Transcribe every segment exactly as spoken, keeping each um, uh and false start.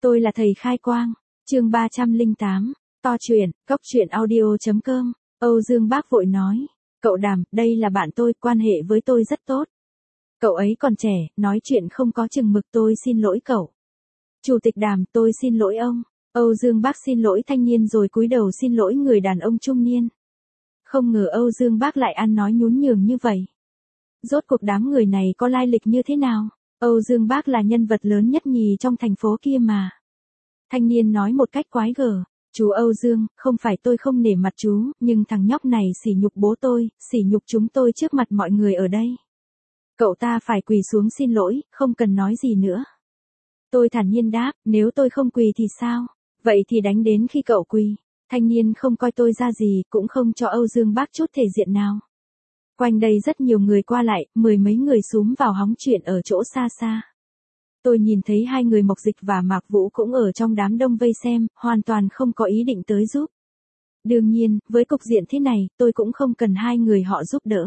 Tôi là thầy khai quang. Chương ba trăm lẻ tám. To chuyện, cốc truyện audio chấm com. Âu Dương Bác vội nói. Cậu Đàm, đây là bạn tôi, quan hệ với tôi rất tốt. Cậu ấy còn trẻ, nói chuyện không có chừng mực, tôi xin lỗi cậu. Chủ tịch Đàm, tôi xin lỗi ông. Âu Dương Bác xin lỗi thanh niên rồi cúi đầu xin lỗi người đàn ông trung niên. Không ngờ Âu Dương Bác lại ăn nói nhún nhường như vậy. Rốt cuộc đám người này có lai lịch như thế nào? Âu Dương Bác là nhân vật lớn nhất nhì trong thành phố kia mà. Thanh niên nói một cách quái gở. Chú Âu Dương, không phải tôi không nể mặt chú, nhưng thằng nhóc này sỉ nhục bố tôi, sỉ nhục chúng tôi trước mặt mọi người ở đây. Cậu ta phải quỳ xuống xin lỗi, không cần nói gì nữa. Tôi thản nhiên đáp, nếu tôi không quỳ thì sao? Vậy thì đánh đến khi cậu quỳ. Thanh niên không coi tôi ra gì, cũng không cho Âu Dương Bác chút thể diện nào. Quanh đây rất nhiều người qua lại, mười mấy người xúm vào hóng chuyện ở chỗ xa xa. Tôi nhìn thấy hai người Mộc Dịch và Mạc Vũ cũng ở trong đám đông vây xem, hoàn toàn không có ý định tới giúp. Đương nhiên, với cục diện thế này, tôi cũng không cần hai người họ giúp đỡ.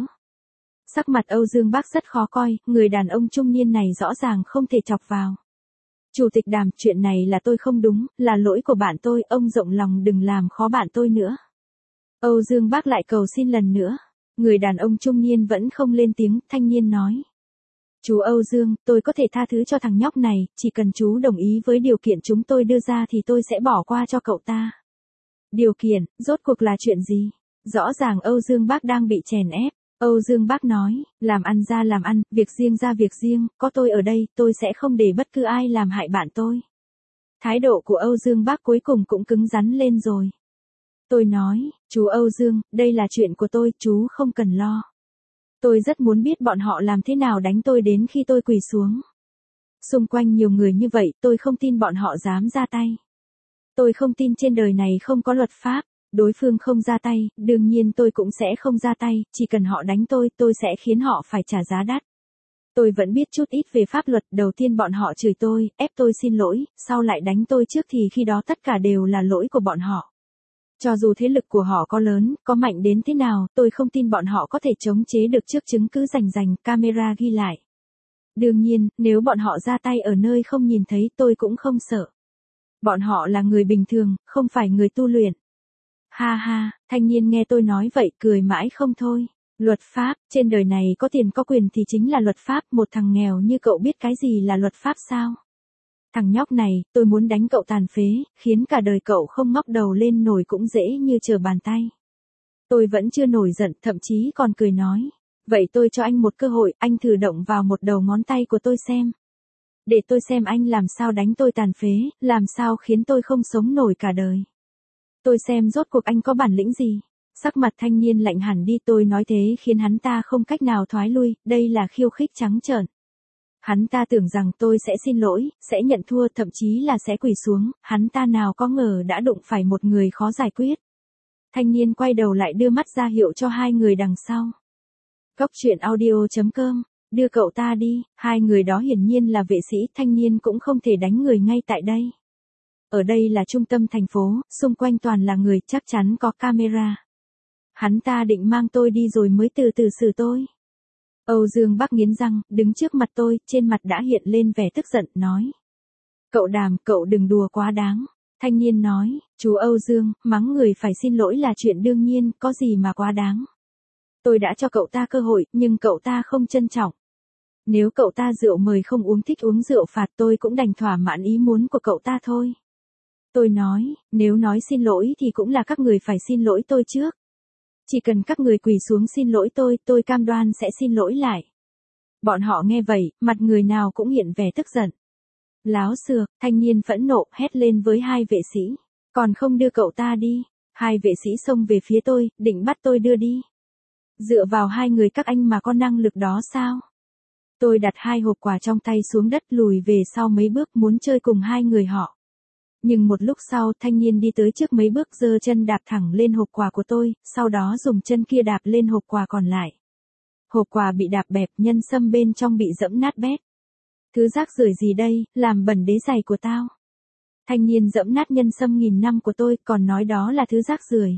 Sắc mặt Âu Dương Bác rất khó coi, người đàn ông trung niên này rõ ràng không thể chọc vào. Chủ tịch Đàm, chuyện này là tôi không đúng, là lỗi của bạn tôi, ông rộng lòng đừng làm khó bạn tôi nữa. Âu Dương Bác lại cầu xin lần nữa. Người đàn ông trung niên vẫn không lên tiếng, thanh niên nói. Chú Âu Dương, tôi có thể tha thứ cho thằng nhóc này, chỉ cần chú đồng ý với điều kiện chúng tôi đưa ra thì tôi sẽ bỏ qua cho cậu ta. Điều kiện, rốt cuộc là chuyện gì? Rõ ràng Âu Dương Bác đang bị chèn ép. Âu Dương Bác nói, làm ăn ra làm ăn, việc riêng ra việc riêng, có tôi ở đây, tôi sẽ không để bất cứ ai làm hại bạn tôi. Thái độ của Âu Dương Bác cuối cùng cũng cứng rắn lên rồi. Tôi nói, chú Âu Dương, đây là chuyện của tôi, chú không cần lo. Tôi rất muốn biết bọn họ làm thế nào đánh tôi đến khi tôi quỳ xuống. Xung quanh nhiều người như vậy, tôi không tin bọn họ dám ra tay. Tôi không tin trên đời này không có luật pháp. Đối phương không ra tay, đương nhiên tôi cũng sẽ không ra tay, chỉ cần họ đánh tôi, tôi sẽ khiến họ phải trả giá đắt. Tôi vẫn biết chút ít về pháp luật, đầu tiên bọn họ chửi tôi, ép tôi xin lỗi, sau lại đánh tôi trước thì khi đó tất cả đều là lỗi của bọn họ. Cho dù thế lực của họ có lớn, có mạnh đến thế nào, tôi không tin bọn họ có thể chống chế được trước chứng cứ rành rành, camera ghi lại. Đương nhiên, nếu bọn họ ra tay ở nơi không nhìn thấy tôi cũng không sợ. Bọn họ là người bình thường, không phải người tu luyện. Ha ha, thanh niên nghe tôi nói vậy cười mãi không thôi. Luật pháp, trên đời này có tiền có quyền thì chính là luật pháp, một thằng nghèo như cậu biết cái gì là luật pháp sao? Thằng nhóc này, tôi muốn đánh cậu tàn phế, khiến cả đời cậu không ngóc đầu lên nổi cũng dễ như trở bàn tay. Tôi vẫn chưa nổi giận, thậm chí còn cười nói. Vậy tôi cho anh một cơ hội, anh thử động vào một đầu ngón tay của tôi xem. Để tôi xem anh làm sao đánh tôi tàn phế, làm sao khiến tôi không sống nổi cả đời. Tôi xem rốt cuộc anh có bản lĩnh gì. Sắc mặt thanh niên lạnh hẳn đi, tôi nói thế khiến hắn ta không cách nào thoái lui, đây là khiêu khích trắng trợn. Hắn ta tưởng rằng tôi sẽ xin lỗi, sẽ nhận thua, thậm chí là sẽ quỳ xuống, hắn ta nào có ngờ đã đụng phải một người khó giải quyết. Thanh niên quay đầu lại đưa mắt ra hiệu cho hai người đằng sau. Cốc truyện audio chấm com, đưa cậu ta đi, hai người đó hiển nhiên là vệ sĩ, thanh niên cũng không thể đánh người ngay tại đây. Ở đây là trung tâm thành phố, xung quanh toàn là người, chắc chắn có camera. Hắn ta định mang tôi đi rồi mới từ từ xử tôi. Âu Dương Bác nghiến răng, đứng trước mặt tôi, trên mặt đã hiện lên vẻ tức giận, nói. Cậu Đàm, cậu đừng đùa quá đáng. Thanh niên nói, chú Âu Dương, mắng người phải xin lỗi là chuyện đương nhiên, có gì mà quá đáng. Tôi đã cho cậu ta cơ hội, nhưng cậu ta không trân trọng. Nếu cậu ta rượu mời không uống, thích uống rượu phạt, tôi cũng đành thỏa mãn ý muốn của cậu ta thôi. Tôi nói, nếu nói xin lỗi thì cũng là các người phải xin lỗi tôi trước. Chỉ cần các người quỳ xuống xin lỗi tôi, tôi cam đoan sẽ xin lỗi lại. Bọn họ nghe vậy, mặt người nào cũng hiện vẻ tức giận. Láo xược, thanh niên phẫn nộ, hét lên với hai vệ sĩ. Còn không đưa cậu ta đi. Hai vệ sĩ xông về phía tôi, định bắt tôi đưa đi. Dựa vào hai người các anh mà có năng lực đó sao? Tôi đặt hai hộp quà trong tay xuống đất, lùi về sau mấy bước muốn chơi cùng hai người họ. Nhưng một lúc sau, thanh niên đi tới trước mấy bước, giơ chân đạp thẳng lên hộp quà của tôi, sau đó dùng chân kia đạp lên hộp quà còn lại. Hộp quà bị đạp bẹp, nhân sâm bên trong bị dẫm nát bét. Thứ rác rưởi gì đây, làm bẩn đế giày của tao. Thanh niên dẫm nát nhân sâm nghìn năm của tôi, còn nói đó là thứ rác rưởi.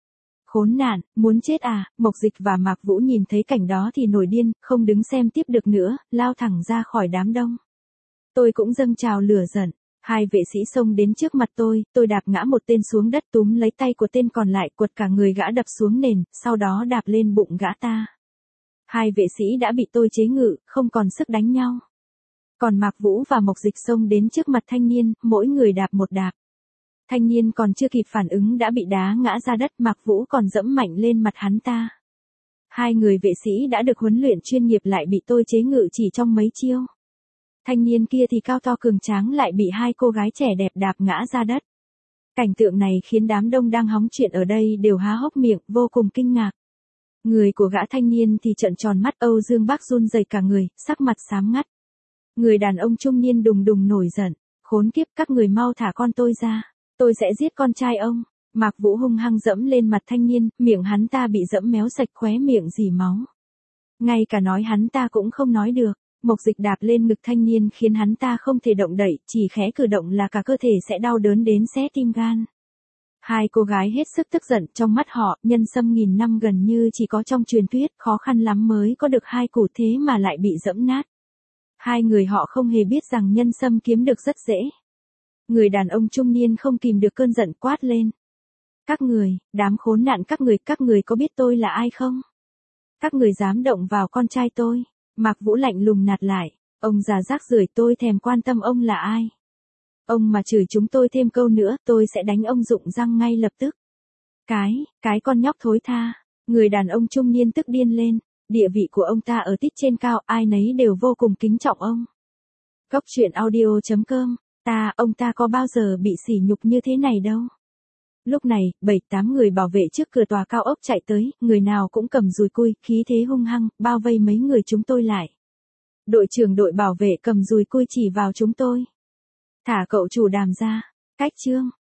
Khốn nạn, muốn chết à? Mộc Dịch và Mạc Vũ nhìn thấy cảnh đó thì nổi điên, không đứng xem tiếp được nữa, lao thẳng ra khỏi đám đông. Tôi cũng dâng trào lửa giận. Hai vệ sĩ xông đến trước mặt tôi, tôi đạp ngã một tên xuống đất túm lấy tay của tên còn lại quật cả người gã đập xuống nền, sau đó đạp lên bụng gã ta. Hai vệ sĩ đã bị tôi chế ngự, không còn sức đánh nhau. Còn Mạc Vũ và Mộc Dịch xông đến trước mặt thanh niên, mỗi người đạp một đạp. Thanh niên còn chưa kịp phản ứng đã bị đá ngã ra đất, Mạc Vũ còn dẫm mạnh lên mặt hắn ta. Hai người vệ sĩ đã được huấn luyện chuyên nghiệp lại bị tôi chế ngự chỉ trong mấy chiêu. Thanh niên kia thì cao to cường tráng lại bị hai cô gái trẻ đẹp đạp ngã ra đất. Cảnh tượng này khiến đám đông đang hóng chuyện ở đây đều há hốc miệng, vô cùng kinh ngạc. Người của gã thanh niên thì trợn tròn mắt, Âu Dương Bác run rẩy cả người, sắc mặt xám ngắt. Người đàn ông trung niên đùng đùng nổi giận, khốn kiếp, các người mau thả con tôi ra, tôi sẽ giết con trai ông. Mạc Vũ hung hăng dẫm lên mặt thanh niên, miệng hắn ta bị dẫm méo sạch, khóe miệng rỉ máu. Ngay cả nói hắn ta cũng không nói được. Mộc Dịch đạp lên ngực thanh niên khiến hắn ta không thể động đậy, chỉ khẽ cử động là cả cơ thể sẽ đau đớn đến xé tim gan. Hai cô gái hết sức tức giận, trong mắt họ, nhân sâm nghìn năm gần như chỉ có trong truyền thuyết, khó khăn lắm mới có được hai củ thế mà lại bị dẫm nát. Hai người họ không hề biết rằng nhân sâm kiếm được rất dễ. Người đàn ông trung niên không kìm được cơn giận quát lên. Các người, đám khốn nạn các người, các người có biết tôi là ai không? Các người dám động vào con trai tôi. Mạc Vũ lạnh lùng nạt lại, ông già rác rưởi, tôi thèm quan tâm ông là ai. Ông mà chửi chúng tôi thêm câu nữa, tôi sẽ đánh ông rụng răng ngay lập tức. Cái, cái con nhóc thối tha. Người đàn ông trung niên tức điên lên, địa vị của ông ta ở tít trên cao, ai nấy đều vô cùng kính trọng ông. Cốc truyện audio chấm com, ta, ông ta có bao giờ bị sỉ nhục như thế này đâu. Lúc này, bảy tám người bảo vệ trước cửa tòa cao ốc chạy tới, người nào cũng cầm dùi cui, khí thế hung hăng, bao vây mấy người chúng tôi lại. Đội trưởng đội bảo vệ cầm dùi cui chỉ vào chúng tôi. Thả cậu chủ Đàm ra. Cách chương.